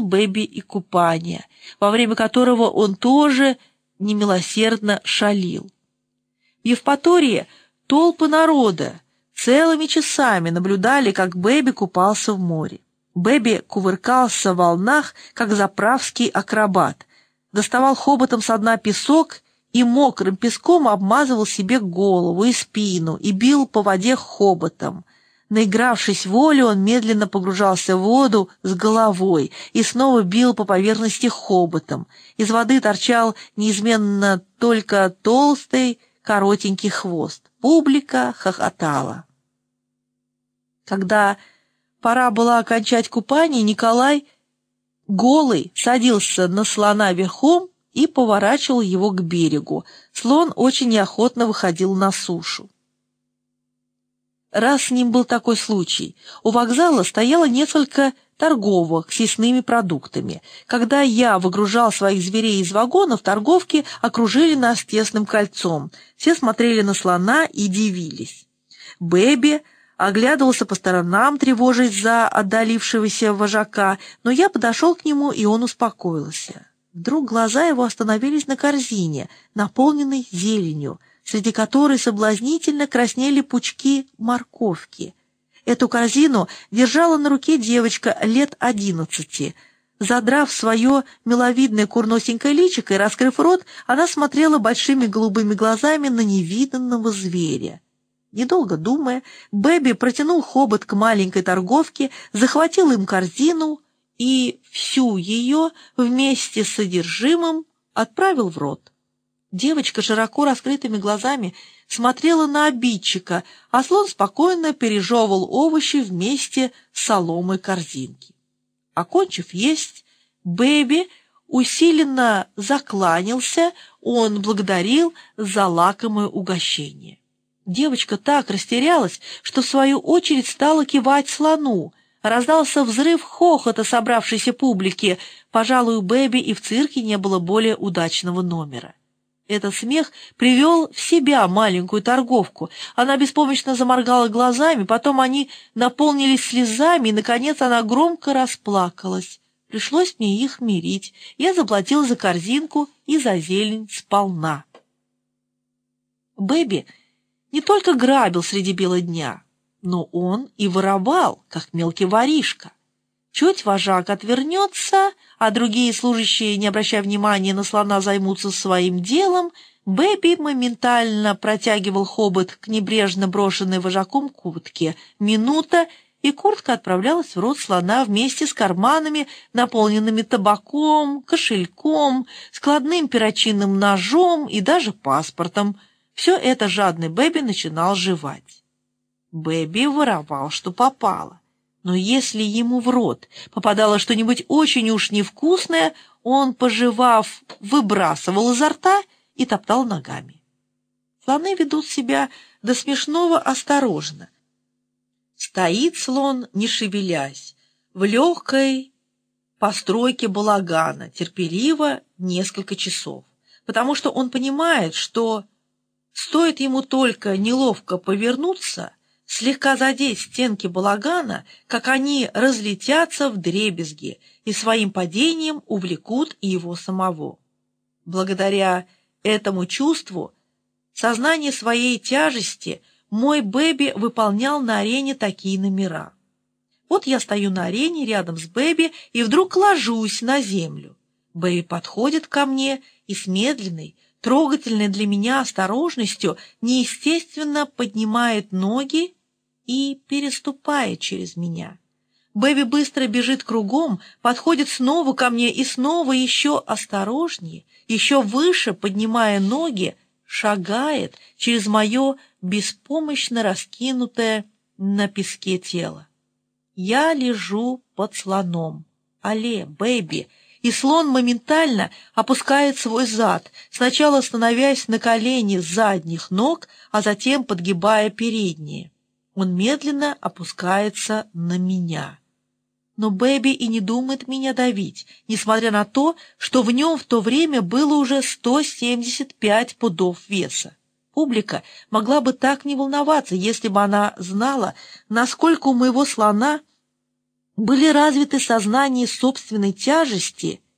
устроил Бэби и купание, во время которого он тоже немилосердно шалил. В Евпатории толпы народа целыми часами наблюдали, как Бэби купался в море. Бэби кувыркался в волнах, как заправский акробат, доставал хоботом со дна песок и мокрым песком обмазывал себе голову и спину и бил по воде хоботом. Наигравшись волю, он медленно погружался в воду с головой и снова бил по поверхности хоботом. Из воды торчал неизменно только толстый, коротенький хвост. Публика хохотала. Когда пора была окончать купание, Николай голый садился на слона верхом и поворачивал его к берегу. Слон очень неохотно выходил на сушу. Раз с ним был такой случай, у вокзала стояло несколько торговок с съестными продуктами. Когда я выгружал своих зверей из вагонов, торговки окружили нас тесным кольцом. Все смотрели на слона и дивились. Бэби оглядывался по сторонам, тревожась за отдалившегося вожака, но я подошел к нему, и он успокоился. Вдруг глаза его остановились на корзине, наполненной зеленью, среди которой соблазнительно краснели пучки морковки. Эту корзину держала на руке девочка лет 11. Задрав свое миловидное курносенькое личико и раскрыв рот, она смотрела большими голубыми глазами на невиданного зверя. Недолго думая, Бэби протянул хобот к маленькой торговке, захватил им корзину и всю ее вместе с содержимым отправил в рот. Девочка широко раскрытыми глазами смотрела на обидчика, а слон спокойно пережевывал овощи вместе с соломой корзинки. Окончив есть, Бэби усиленно закланялся, он благодарил за лакомое угощение. Девочка так растерялась, что в свою очередь стала кивать слону. Раздался взрыв хохота собравшейся публики. Пожалуй, у Бэби и в цирке не было более удачного номера. Этот смех привел в себя маленькую торговку. Она беспомощно заморгала глазами, потом они наполнились слезами, и, наконец, она громко расплакалась. Пришлось мне их мирить. Я заплатил за корзинку и за зелень сполна. Бэби не только грабил среди бела дня, но он и воровал, как мелкий воришка. Чуть вожак отвернется, а другие служащие, не обращая внимания на слона, займутся своим делом, Бэби моментально протягивал хобот к небрежно брошенной вожаком куртке. Минута, и куртка отправлялась в рот слона вместе с карманами, наполненными табаком, кошельком, складным перочинным ножом и даже паспортом. Все это жадный Бэби начинал жевать. Бэби воровал, что попало. Но если ему в рот попадало что-нибудь очень уж невкусное, он, пожевав, выбрасывал изо рта и топтал ногами. Слоны ведут себя до смешного осторожно. Стоит слон, не шевелясь, в легкой постройке балагана, терпеливо несколько часов, потому что он понимает, что стоит ему только неловко повернуться, слегка задеть стенки балагана, как они разлетятся вдребезги и своим падением увлекут и его самого. Благодаря этому чувству, сознание своей тяжести, мой Бэби выполнял на арене такие номера. Вот я стою на арене рядом с Бэби и вдруг ложусь на землю. Бэби подходит ко мне и с медленной, трогательной для меня осторожностью неестественно поднимает ноги и переступает через меня. Бэби быстро бежит кругом, подходит снова ко мне и снова еще осторожнее, еще выше, поднимая ноги, шагает через мое беспомощно раскинутое на песке тело. Я лежу под слоном. Алле, Бэби! И слон моментально опускает свой зад, сначала становясь на колени задних ног, а затем подгибая передние. Он медленно опускается на меня. Но Бэби и не думает меня давить, несмотря на то, что в нем в то время было уже 175 пудов веса. Публика могла бы так не волноваться, если бы она знала, насколько у моего слона были развиты сознание собственной тяжести